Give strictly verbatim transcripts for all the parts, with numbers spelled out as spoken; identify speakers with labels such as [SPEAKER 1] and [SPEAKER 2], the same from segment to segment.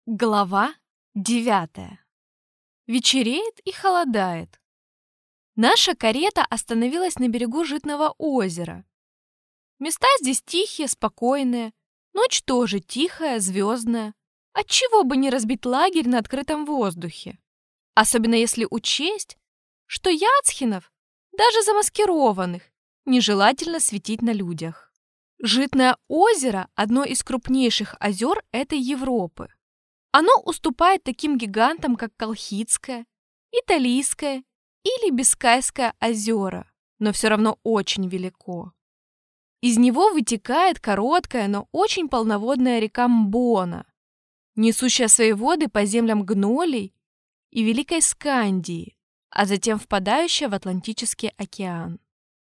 [SPEAKER 1] Глава девятая. Вечереет и холодает. Наша карета остановилась на берегу Житного озера. Места здесь тихие, спокойные. Ночь тоже тихая, звездная. Отчего бы не разбить лагерь на открытом воздухе? Особенно если учесть, что яцхинов, даже замаскированных, нежелательно светить на людях. Житное озеро – одно из крупнейших озер этой Европы. Оно уступает таким гигантам, как Колхидское, Италийское или Бискайское озера, но все равно очень велико. Из него вытекает короткая, но очень полноводная река Мбона, несущая свои воды по землям Гнолей и Великой Скандии, а затем впадающая в Атлантический океан.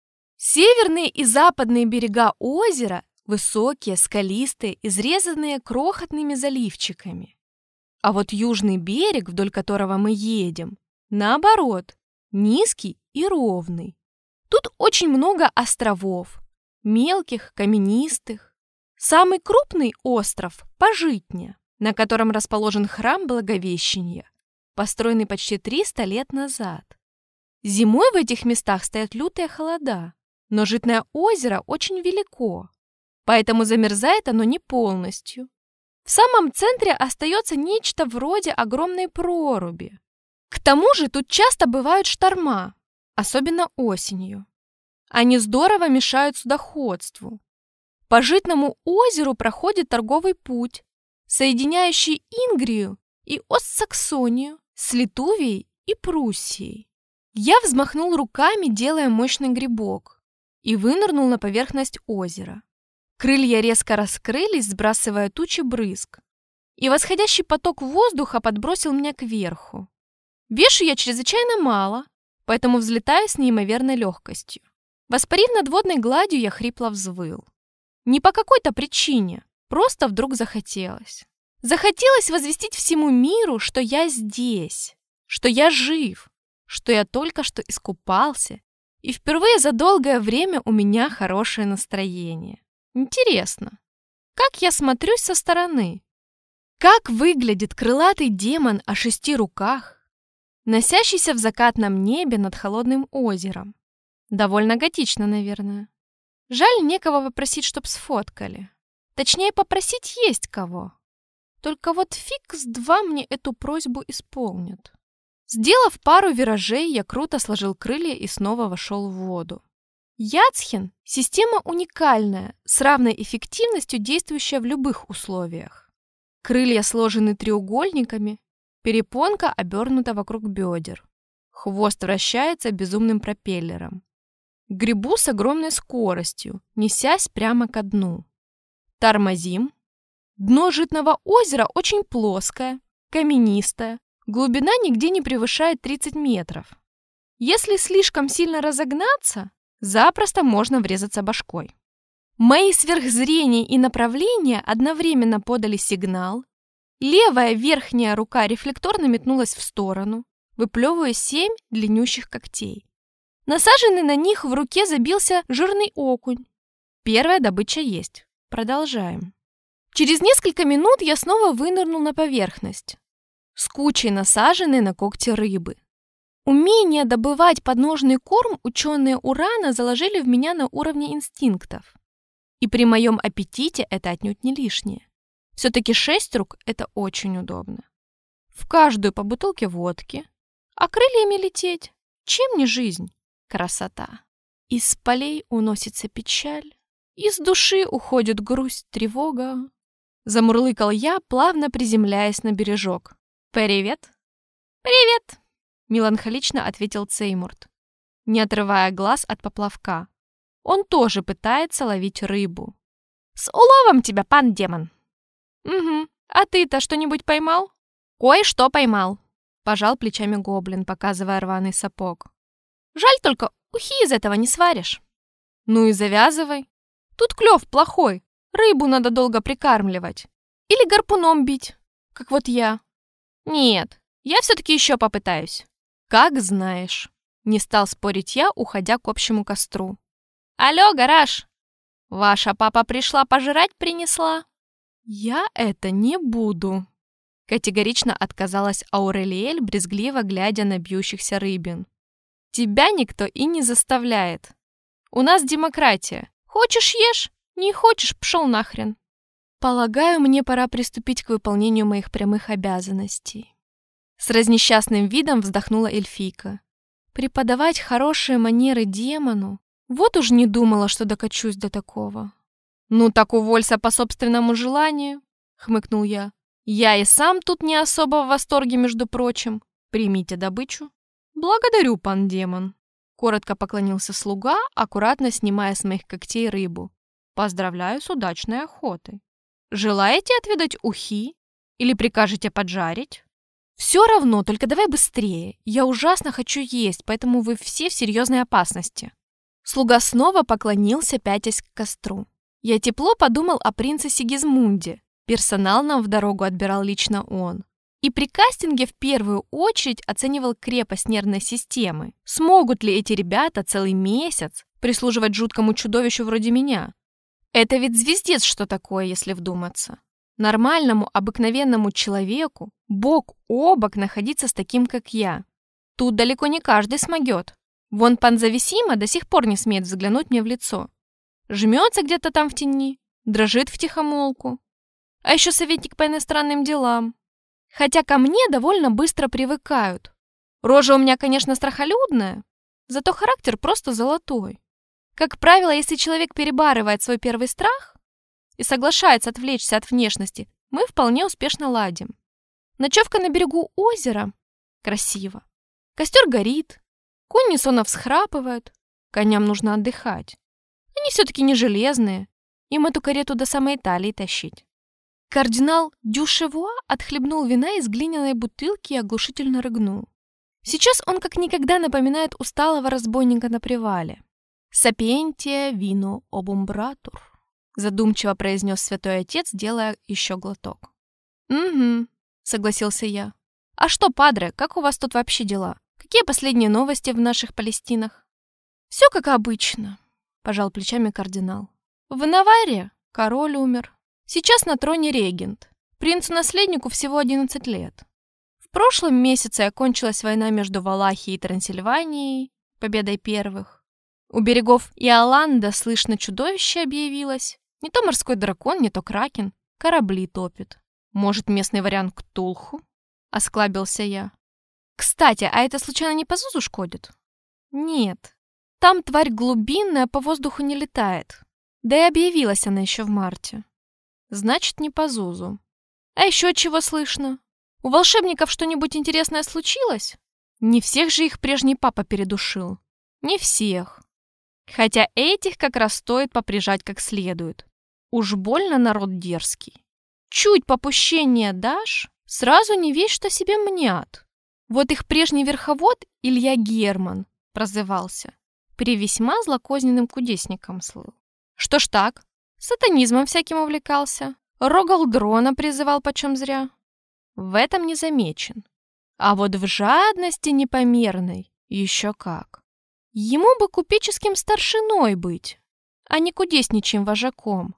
[SPEAKER 1] Северные и западные берега озера высокие, скалистые, изрезанные крохотными заливчиками. А вот южный берег, вдоль которого мы едем, наоборот, низкий и ровный. Тут очень много островов, мелких, каменистых. Самый крупный остров – Пожитня, на котором расположен храм Благовещения, построенный почти триста лет назад. Зимой в этих местах стоят лютые холода, но Житное озеро очень велико, поэтому замерзает оно не полностью. В самом центре остается нечто вроде огромной проруби. К тому же тут часто бывают шторма, особенно осенью. Они здорово мешают судоходству. По Житному озеру проходит торговый путь, соединяющий Ингрию и Остсаксонию с Литувией и Пруссией. Я взмахнул руками, делая мощный грибок, и вынырнул на поверхность озера. Крылья резко раскрылись, сбрасывая тучи брызг, и восходящий поток воздуха подбросил меня кверху. Вешу я чрезвычайно мало, поэтому взлетаю с неимоверной легкостью. Воспарив над водной гладью, я хрипло взвыл. Не по какой-то причине, просто вдруг захотелось. Захотелось возвестить всему миру, что я здесь, что я жив, что я только что искупался, и впервые за долгое время у меня хорошее настроение. Интересно, как я смотрюсь со стороны? Как выглядит крылатый демон о шести руках, носящийся в закатном небе над холодным озером? Довольно готично, наверное. Жаль, некого попросить, чтоб сфоткали. Точнее, попросить есть кого. Только вот фиг с два мне эту просьбу исполнят. Сделав пару виражей, я круто сложил крылья и снова вошел в воду. Яцхин – система уникальная, с равной эффективностью действующая в любых условиях. Крылья сложены треугольниками, перепонка обернута вокруг бедер. Хвост вращается безумным пропеллером. Гребу с огромной скоростью, несясь прямо ко дну. Тормозим. Дно Житного озера очень плоское, каменистое, глубина нигде не превышает тридцать метров. Если слишком сильно разогнаться, запросто можно врезаться башкой. Мои сверхзрение и направление одновременно подали сигнал. Левая верхняя рука рефлекторно метнулась в сторону, выплевывая семь длиннющих когтей. Насаженный на них в руке забился жирный окунь. Первая добыча есть. Продолжаем. Через несколько минут я снова вынырнул на поверхность с кучей насаженной на когти рыбы. Умение добывать подножный корм ученые Урана заложили в меня на уровне инстинктов. И при моем аппетите это отнюдь не лишнее. Все-таки шесть рук – это очень удобно. В каждую по бутылке водки. А крыльями лететь? Чем не жизнь? Красота. Из полей уносится печаль. Из души уходит грусть, тревога. Замурлыкал я, плавно приземляясь на бережок. «Привет!» «Привет!» — меланхолично ответил Цеймурт, не отрывая глаз от поплавка. Он тоже пытается ловить рыбу. «С уловом тебя, пан демон!» «Угу. А ты-то что-нибудь поймал?» «Кое-что поймал», — пожал плечами гоблин, показывая рваный сапог. «Жаль только, ухи из этого не сваришь». «Ну и завязывай. Тут клев плохой, рыбу надо долго прикармливать. Или гарпуном бить, как вот я». «Нет, я все-таки еще попытаюсь». «Как знаешь», — не стал спорить я, уходя к общему костру. «Алло, гараж! Ваша папа пришла пожрать принесла?» «Я это не буду», Категорично отказалась Аурелиэль, брезгливо глядя на бьющихся рыбин. «Тебя никто и не заставляет. У нас демократия. Хочешь — ешь, не хочешь — пшел нахрен». Полагаю, мне пора приступить к выполнению моих прямых обязанностей. С разнесчастным видом вздохнула эльфийка. Преподавать хорошие манеры демону? Вот уж не думала, что докачусь до такого. «Ну так уволься по собственному желанию», — хмыкнул я. «Я и сам тут не особо в восторге, между прочим. Примите добычу». «Благодарю, пан демон», — коротко поклонился слуга, аккуратно снимая с моих когтей рыбу. «Поздравляю с удачной охотой. Желаете отведать ухи? Или прикажете поджарить?» «Все равно, только давай быстрее. Я ужасно хочу есть, поэтому вы все в серьезной опасности». Слуга снова поклонился, пятясь к костру. Я тепло подумал о принце Сигизмунде. Персонал нам в дорогу отбирал лично он. И при кастинге в первую очередь оценивал крепость нервной системы. Смогут ли эти ребята целый месяц прислуживать жуткому чудовищу вроде меня? Это ведь звездец что такое, если вдуматься. Нормальному, обыкновенному человеку бок о бок находиться с таким, как я. Тут далеко не каждый смогет. Вон пан Зависима до сих пор не смеет взглянуть мне в лицо. Жмется где-то там в тени, дрожит втихомолку. А еще советник по иностранным делам. Хотя ко мне довольно быстро привыкают. Рожа у меня, конечно, страхолюдная, зато характер просто золотой. Как правило, если человек перебарывает свой первый страх и соглашается отвлечься от внешности, мы вполне успешно ладим. Ночевка на берегу озера — красиво. Костер горит, кони сонно всхрапывают, коням нужно отдыхать. Они все-таки не железные, им эту карету до самой Италии тащить. Кардинал Дюшевуа отхлебнул вина из глиняной бутылки и оглушительно рыгнул. Сейчас он как никогда напоминает усталого разбойника на привале. «Сапиентия вино обумбратур», — задумчиво произнес святой отец, делая еще глоток. «Угу», — согласился я. «А что, падре, как у вас тут вообще дела? Какие последние новости в наших Палестинах?» «Все как обычно», — пожал плечами кардинал. «В Наварре король умер. Сейчас на троне регент. Принцу-наследнику всего одиннадцать лет. В прошлом месяце окончилась война между Валахией и Трансильванией, победой первых. У берегов Иоланда слышно чудовище объявилось. Не то морской дракон, не то кракен. Корабли топит. Может, местный вариант Ктулху?» — осклабился я. «Кстати, а это случайно не по Зузу шкодит?» «Нет. Там тварь глубинная, по воздуху не летает. Да и объявилась она еще в марте. Значит, не по Зузу. А еще чего слышно? У волшебников что-нибудь интересное случилось? Не всех же их прежний папа передушил. Не всех. Хотя этих как раз стоит поприжать как следует. Уж больно народ дерзкий. Чуть попущение дашь, сразу не весь что себе мнят. Вот их прежний верховод Илья Герман прозывался. При весьма злокозненным кудесником слыл. Что ж так? Сатанизмом всяким увлекался. Рогалдрона призывал почем зря. В этом не замечен. А вот в жадности непомерной еще как. Ему бы купеческим старшиной быть, а не кудесничьим вожаком.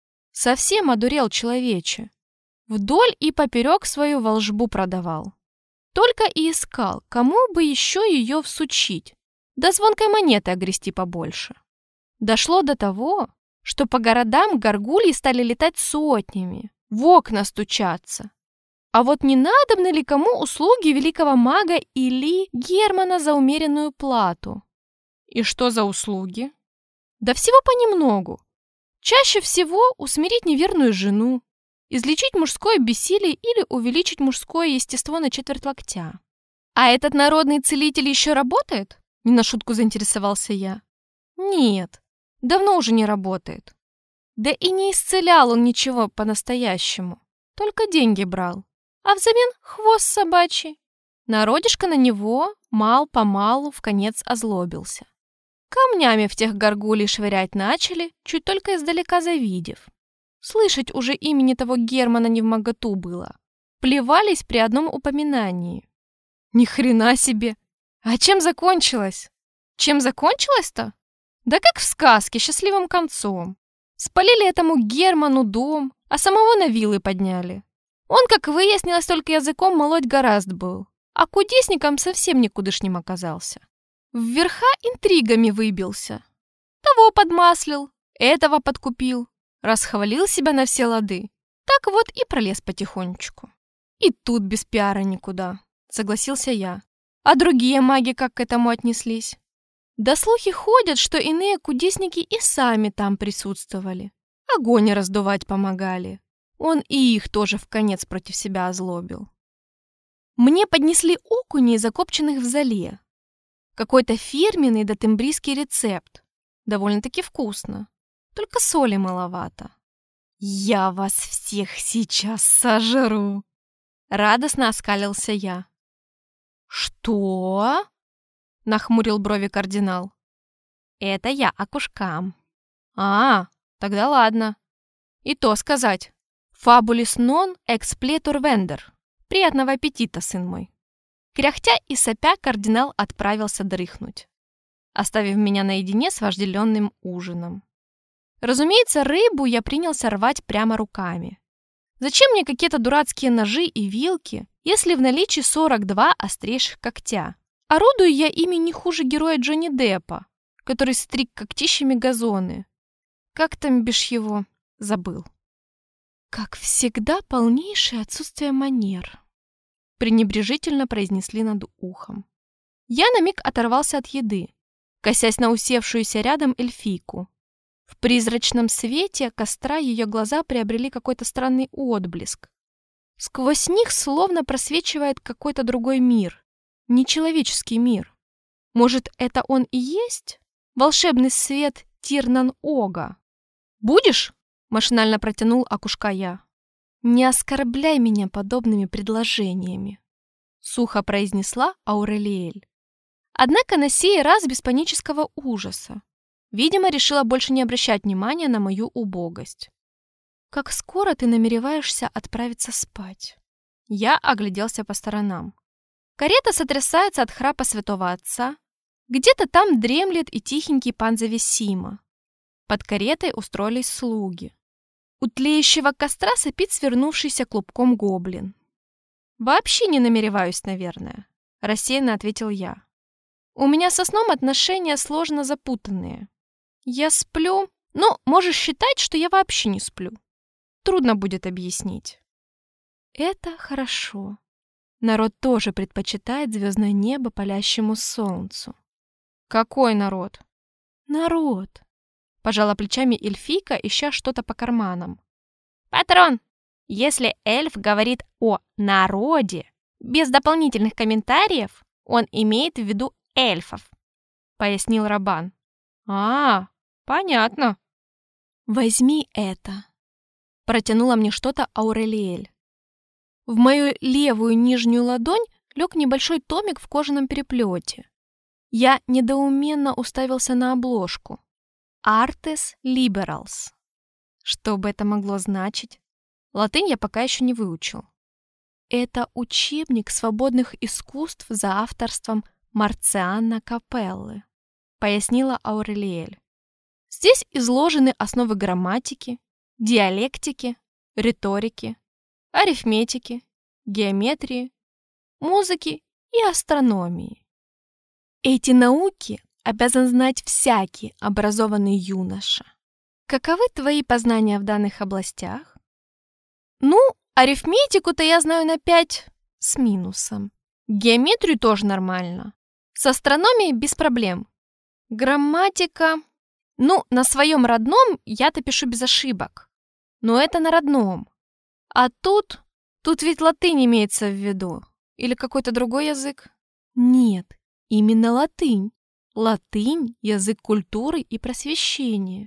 [SPEAKER 1] Совсем одурел человече. Вдоль и поперек свою волжбу продавал. Только и искал, кому бы еще ее всучить, да звонкой монеты огрести побольше. Дошло до того, что по городам горгульи стали летать сотнями, в окна стучаться. А вот не надобны ли кому услуги великого мага Ильи Германа за умеренную плату? И что за услуги? Да всего понемногу. Чаще всего усмирить неверную жену, излечить мужское бессилие или увеличить мужское естество на четверть локтя. А этот народный целитель еще работает? Не на шутку заинтересовался я. Нет. Давно уже не работает. Да и не исцелял он ничего по-настоящему. Только деньги брал. А взамен хвост собачий. Народишко на него мал-помалу вконец озлобился. Камнями в тех горгулей швырять начали, чуть только издалека завидев. Слышать уже имени того Германа невмоготу было. Плевались при одном упоминании. Ни хрена себе! А чем закончилось? Чем закончилось-то? Да как в сказке, счастливым концом. Спалили этому Герману дом, а самого на вилы подняли. Он, как выяснилось, только языком молоть гораст был, а кудесником совсем никудышним оказался. Вверха интригами выбился. Того подмаслил, этого подкупил, расхвалил себя на все лады. Так вот и пролез потихонечку. И тут без пиара никуда, согласился я. А другие маги как к этому отнеслись? Да слухи ходят, что иные кудесники и сами там присутствовали. Огонь раздувать помогали. Он и их тоже вконец против себя озлобил. Мне поднесли окуней, закопченных в золе. Какой-то фирменный дотембрийский рецепт. Довольно-таки вкусно. Только соли маловато. «Я вас всех сейчас сожру!» Радостно оскалился я. «Что?» — нахмурил брови кардинал. «Это я окушкам». «А, тогда ладно. И то сказать. Fabulis non expletur vender. Приятного аппетита, сын мой». Кряхтя и сопя кардинал отправился дрыхнуть, оставив меня наедине с вожделенным ужином. Разумеется, рыбу я принялся рвать прямо руками. Зачем мне какие-то дурацкие ножи и вилки, если в наличии сорок два острейших когтя? Орудую я ими не хуже героя Джонни Деппа, который стриг когтищами газоны. Как там бишь его? Забыл. Как всегда, полнейшее отсутствие манер, пренебрежительно произнесли над ухом. Я на миг оторвался от еды, косясь на усевшуюся рядом эльфийку. В призрачном свете костра ее глаза приобрели какой-то странный отблеск. Сквозь них словно просвечивает какой-то другой мир, нечеловеческий мир. Может, это он и есть? Волшебный свет Тирнан-Ога. «Будешь?» — машинально протянул окушка я. «Не оскорбляй меня подобными предложениями», — сухо произнесла Аурелиэль. Однако на сей раз без панического ужаса. Видимо, решила больше не обращать внимания на мою убогость. «Как скоро ты намереваешься отправиться спать?» Я огляделся по сторонам. Карета сотрясается от храпа святого отца. Где-то там дремлет и тихенький пан Зависима. Под каретой устроились слуги. У тлеющего костра сопит свернувшийся клубком гоблин. «Вообще не намереваюсь, наверное», — рассеянно ответил я. «У меня со сном отношения сложно запутанные. Я сплю, но можешь считать, что я вообще не сплю. Трудно будет объяснить». «Это хорошо. Народ тоже предпочитает звездное небо палящему солнцу». «Какой народ?» «Народ», — пожала плечами эльфийка, ища что-то по карманам. «Патрон, если эльф говорит о народе, без дополнительных комментариев, он имеет в виду эльфов», — пояснил Рабан. «А, понятно». «Возьми это», — протянула мне что-то Аурелиэль. В мою левую нижнюю ладонь лег небольшой томик в кожаном переплете. Я недоуменно уставился на обложку. «Artes Liberals». Что бы это могло значить? Латынь я пока еще не выучил. Это учебник свободных искусств за авторством Марциана Капеллы, пояснила Аурелиэль. Здесь изложены основы грамматики, диалектики, риторики, арифметики, геометрии, музыки и астрономии. Эти науки обязан знать всякий образованный юноша. Каковы твои познания в данных областях? Ну, арифметику-то я знаю на пять с минусом. Геометрию тоже нормально. С астрономией без проблем. Грамматика... Ну, на своем родном я-то пишу без ошибок. Но это на родном. А тут... Тут ведь латынь имеется в виду. Или какой-то другой язык? Нет, именно латынь. Латынь — язык культуры и просвещения.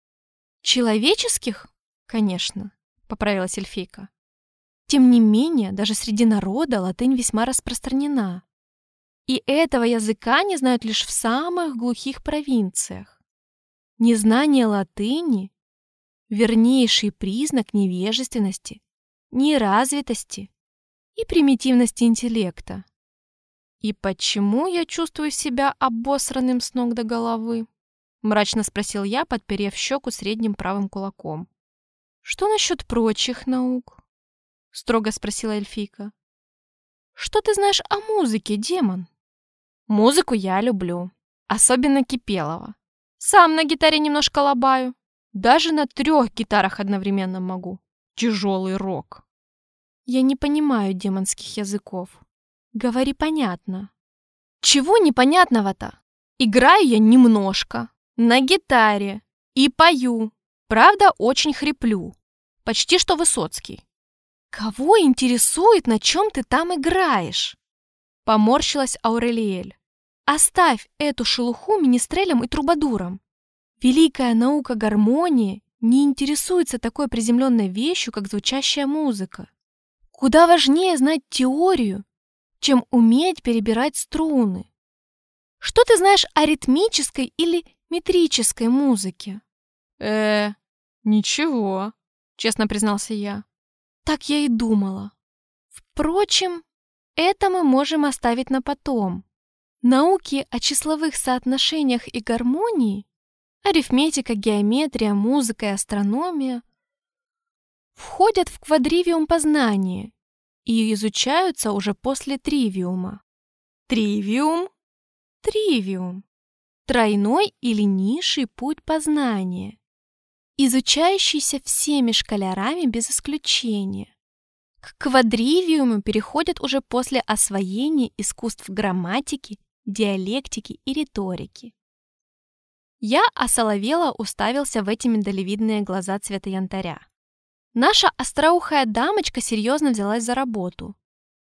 [SPEAKER 1] Человеческих? Конечно, поправилась эльфийка. Тем не менее, даже среди народа латынь весьма распространена. И этого языка не знают лишь в самых глухих провинциях. Незнание латыни — вернейший признак невежественности, неразвитости и примитивности интеллекта. «И почему я чувствую себя обосранным с ног до головы?» — мрачно спросил я, подперев щеку средним правым кулаком. «Что насчет прочих наук?» строго спросила эльфийка. Что ты знаешь о музыке, демон? Музыку я люблю, особенно Кипелова. Сам на гитаре немножко лобаю. Даже на трех гитарах одновременно могу. Тяжелый рок. Я не понимаю демонских языков. Говори понятно. Чего непонятного-то? Играю я немножко. На гитаре. И пою. Правда, очень хриплю. Почти что Высоцкий. Кого интересует, на чем ты там играешь? Поморщилась Аурелиэль. Оставь эту шелуху министрелям и трубадурам. Великая наука гармонии не интересуется такой приземленной вещью, как звучащая музыка. Куда важнее знать теорию, чем уметь перебирать струны. Что ты знаешь о ритмической или метрической музыке? Э, ничего, честно признался я. Так я и думала. Впрочем, это мы можем оставить на потом. Науки о числовых соотношениях и гармонии, арифметика, геометрия, музыка и астрономия входят в квадривиум познания и изучаются уже после тривиума. Тривиум? Тривиум. Тройной или низший путь познания, изучающийся всеми школярами без исключения. К квадривиуму переходят уже после освоения искусств грамматики, диалектики и риторики. Я осоловела уставился в эти миндалевидные глаза цвета янтаря. Наша остроухая дамочка серьезно взялась за работу.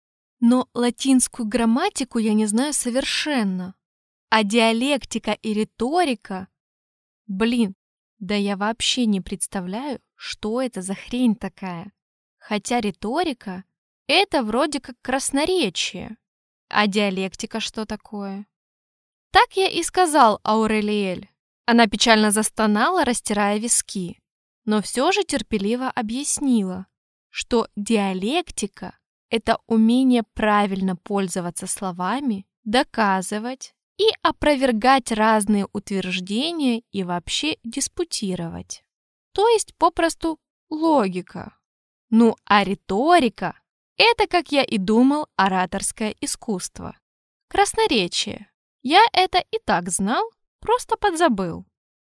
[SPEAKER 1] Но латинскую грамматику я не знаю совершенно. А диалектика и риторика... Блин, да я вообще не представляю, что это за хрень такая. Хотя риторика — это вроде как красноречие. А диалектика что такое? Так я и сказал Аурелиэль. Она печально застонала, растирая виски, но все же терпеливо объяснила, что диалектика — это умение правильно пользоваться словами, доказывать и опровергать разные утверждения и вообще диспутировать. То есть, попросту, логика. Ну, а риторика — это, как я и думал, ораторское искусство. Красноречие. Я это и так знал, просто подзабыл.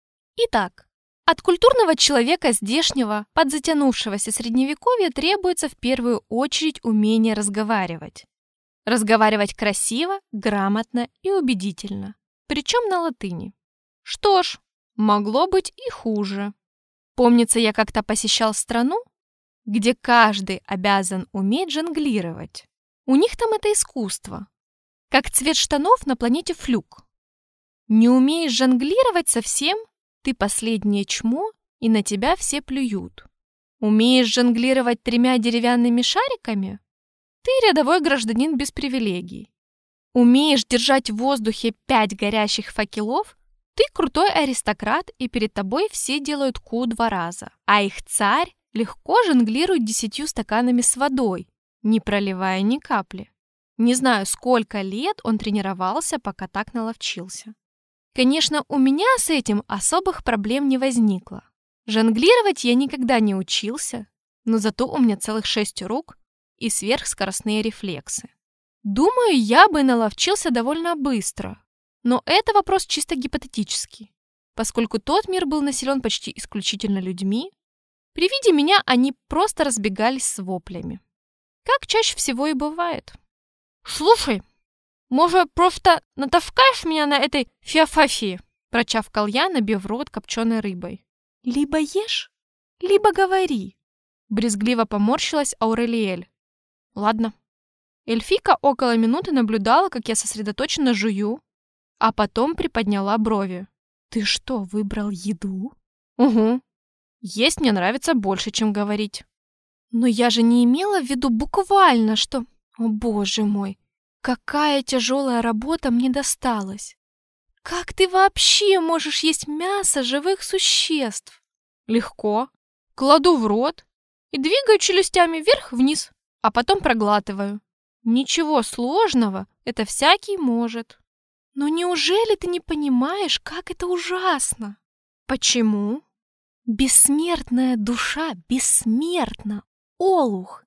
[SPEAKER 1] Итак, от культурного человека здешнего, подзатянувшегося средневековья, требуется в первую очередь умение разговаривать. Разговаривать красиво, грамотно и убедительно, причем на латыни. Что ж, могло быть и хуже. Помнится, я как-то посещал страну, где каждый обязан уметь жонглировать. У них там это искусство, как цвет штанов на планете Флюк. Не умеешь жонглировать совсем, ты последнее чмо, и на тебя все плюют. Умеешь жонглировать тремя деревянными шариками? Ты рядовой гражданин без привилегий. Умеешь держать в воздухе пять горящих факелов? Ты крутой аристократ, и перед тобой все делают ку два раза. А их царь легко жонглирует десятью стаканами с водой, не проливая ни капли. Не знаю, сколько лет он тренировался, пока так наловчился. Конечно, у меня с этим особых проблем не возникло. Жонглировать я никогда не учился, но зато у меня целых шесть рук и сверхскоростные рефлексы. Думаю, я бы наловчился довольно быстро, но это вопрос чисто гипотетический, поскольку тот мир был населен почти исключительно людьми. При виде меня они просто разбегались с воплями, как чаще всего и бывает. «Слушай, может, просто натаскаешь меня на этой феофафии?» — прочавкал я, набив рот копченой рыбой. «Либо ешь, либо говори», — брезгливо поморщилась Аурелиэль. «Ладно». Эльфийка около минуты наблюдала, как я сосредоточенно жую, а потом приподняла брови. «Ты что, выбрал еду?» «Угу. Есть мне нравится больше, чем говорить». «Но я же не имела в виду буквально, что...» «О, боже мой, какая тяжелая работа мне досталась! Как ты вообще можешь есть мясо живых существ?» «Легко. Кладу в рот и двигаю челюстями вверх-вниз, а потом проглатываю. Ничего сложного, это всякий может». «Но неужели ты не понимаешь, как это ужасно?» «Почему?» «Бессмертная душа бессмертна, олух!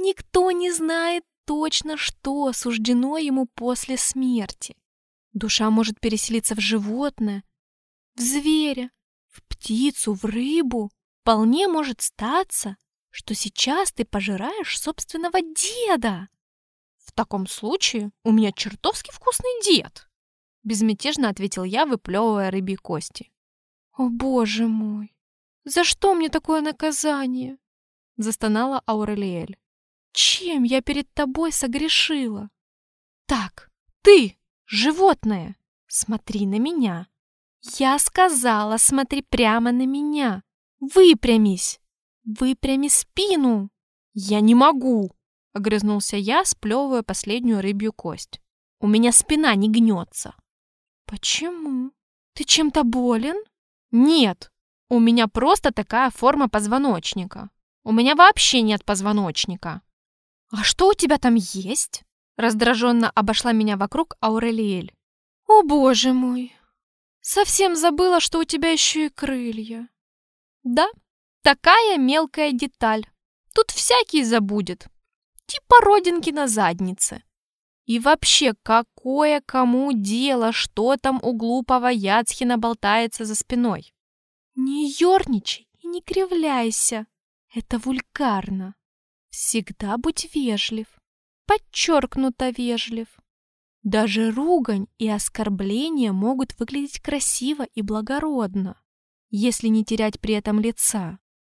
[SPEAKER 1] Никто не знает точно, что суждено ему после смерти. Душа может переселиться в животное, в зверя, в птицу, в рыбу. Вполне может статься, что сейчас ты пожираешь собственного деда. В таком случае у меня чертовски вкусный дед, безмятежно ответил я, выплевывая рыбьи кости. О, боже мой, за что мне такое наказание? Застонала Аурелиэль. Чем я перед тобой согрешила? Так, ты, животное, смотри на меня. Я сказала, смотри прямо на меня. Выпрямись. Выпрями спину. Я не могу, огрызнулся я, сплевывая последнюю рыбью кость. У меня спина не гнется. Почему? Ты чем-то болен? Нет, у меня просто такая форма позвоночника. У меня вообще нет позвоночника. А что у тебя там есть? Раздраженно обошла меня вокруг Аурелиэль. О, боже мой! Совсем забыла, что у тебя еще и крылья. Да, такая мелкая деталь. Тут всякий забудет. Типа родинки на заднице. И вообще, какое кому дело, что там у глупого Яцхина болтается за спиной? Не ерничай и не кривляйся. Это вульгарно. Всегда будь вежлив, подчеркнуто вежлив. Даже ругань и оскорбления могут выглядеть красиво и благородно, если не терять при этом лица.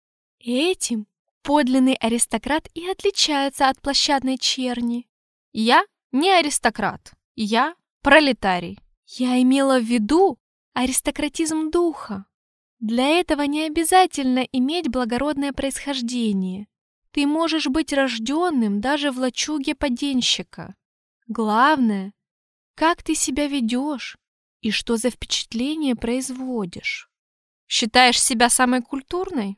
[SPEAKER 1] Этим подлинный аристократ и отличается от площадной черни. Я не аристократ, я пролетарий. Я имела в виду аристократизм духа. Для этого не обязательно иметь благородное происхождение. Ты можешь быть рожденным даже в лачуге поденщика. Главное, как ты себя ведешь и что за впечатление производишь. Считаешь себя самой культурной?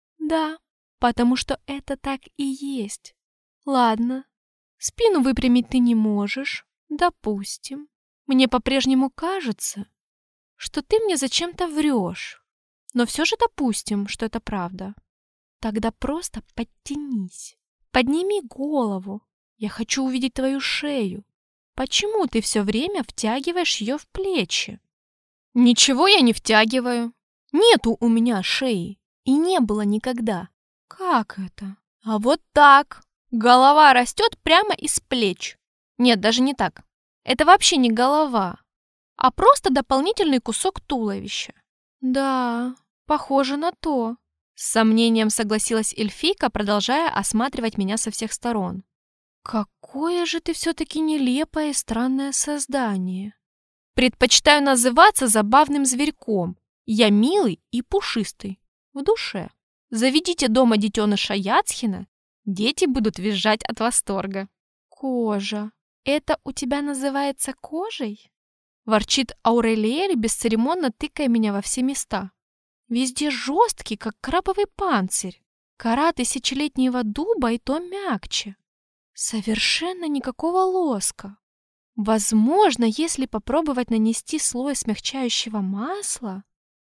[SPEAKER 1] Да, потому что это так и есть. Ладно, спину выпрямить ты не можешь, допустим. Мне по-прежнему кажется, что ты мне зачем-то врешь. Но все же допустим, что это правда. Тогда просто подтянись. Подними голову. Я хочу увидеть твою шею. Почему ты все время втягиваешь ее в плечи? Ничего я не втягиваю. Нету у меня шеи. И не было никогда. Как это? А вот так. Голова растет прямо из плеч. Нет, даже не так. Это вообще не голова, а просто дополнительный кусок туловища. Да, похоже на то. С сомнением согласилась эльфийка, продолжая осматривать меня со всех сторон. Какое же ты все-таки нелепое и странное создание. Предпочитаю называться забавным зверьком. Я милый и пушистый. В душе. Заведите дома детеныша Яцхина, дети будут визжать от восторга. Кожа. Это у тебя называется кожей? Ворчит Аурелиэль, бесцеремонно тыкая меня во все места. Везде жесткий, как крабовый панцирь. Кора тысячелетнего дуба и то мягче. Совершенно никакого лоска. Возможно, если попробовать нанести слой смягчающего масла...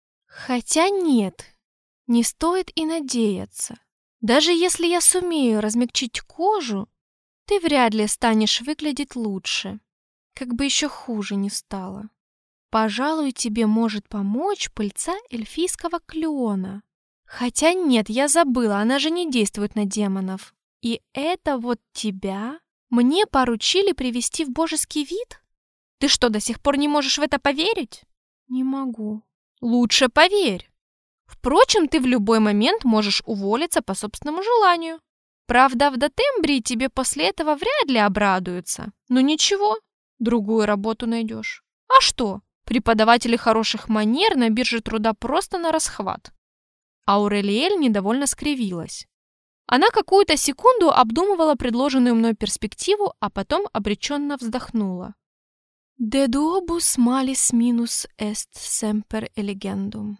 [SPEAKER 1] Хотя нет, не стоит и надеяться. Даже если я сумею размягчить кожу, ты вряд ли станешь выглядеть лучше. Как бы еще хуже не стало. Пожалуй, тебе может помочь пыльца эльфийского клена. Хотя нет, я забыла, она же не действует на демонов. И это вот тебя мне поручили привести в божеский вид? Ты что, до сих пор не можешь в это поверить? Не могу. Лучше поверь. Впрочем, ты в любой момент можешь уволиться по собственному желанию. Правда, в Дотембрии тебе после этого вряд ли обрадуются. Но ничего, другую работу найдешь. А что? Преподаватели хороших манер на бирже труда просто на расхват. Аурелиэль недовольно скривилась. Она какую-то секунду обдумывала предложенную мной перспективу, а потом обреченно вздохнула. «De duobus malis minus est semper elegendum».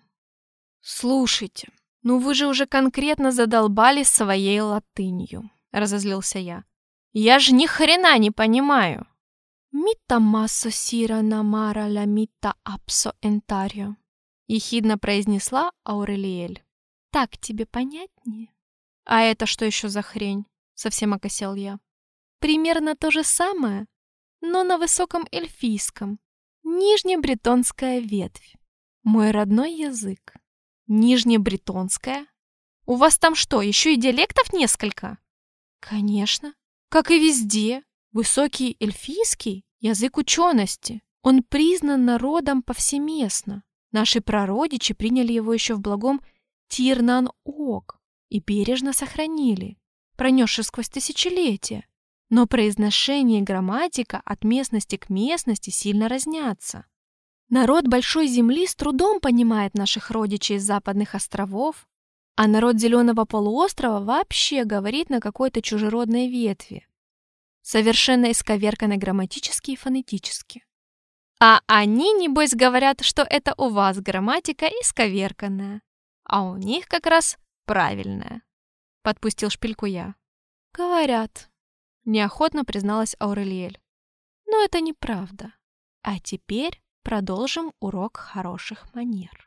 [SPEAKER 1] «Слушайте, ну вы же уже конкретно задолбали своей латынью», — разозлился я. «Я же ни хрена не понимаю». «Митта массо сира намара ла митта апсо энтарио», — ехидно произнесла Аурелиэль. «Так тебе понятнее?» «А это что еще за хрень?» совсем окосел я. Примерно то же самое, но на высоком эльфийском. Нижнебретонская ветвь. Мой родной язык. Нижнебретонская? У вас там что, еще и диалектов несколько? Конечно. Как и везде. Высокий эльфийский — язык учености. Он признан народом повсеместно. Наши прародичи приняли его еще в благом Тирнан-Ог и бережно сохранили, пронесши сквозь тысячелетия. Но произношение и грамматика от местности к местности сильно разнятся. Народ Большой Земли с трудом понимает наших родичей из западных островов, а народ Зеленого полуострова вообще говорит на какой-то чужеродной ветви, совершенно исковерканной грамматически и фонетически. А они, небось, говорят, что это у вас грамматика исковерканная, а у них как раз правильная. Подпустил шпильку я. Говорят, неохотно призналась Аурелиэль. Но это неправда. А теперь продолжим урок хороших манер.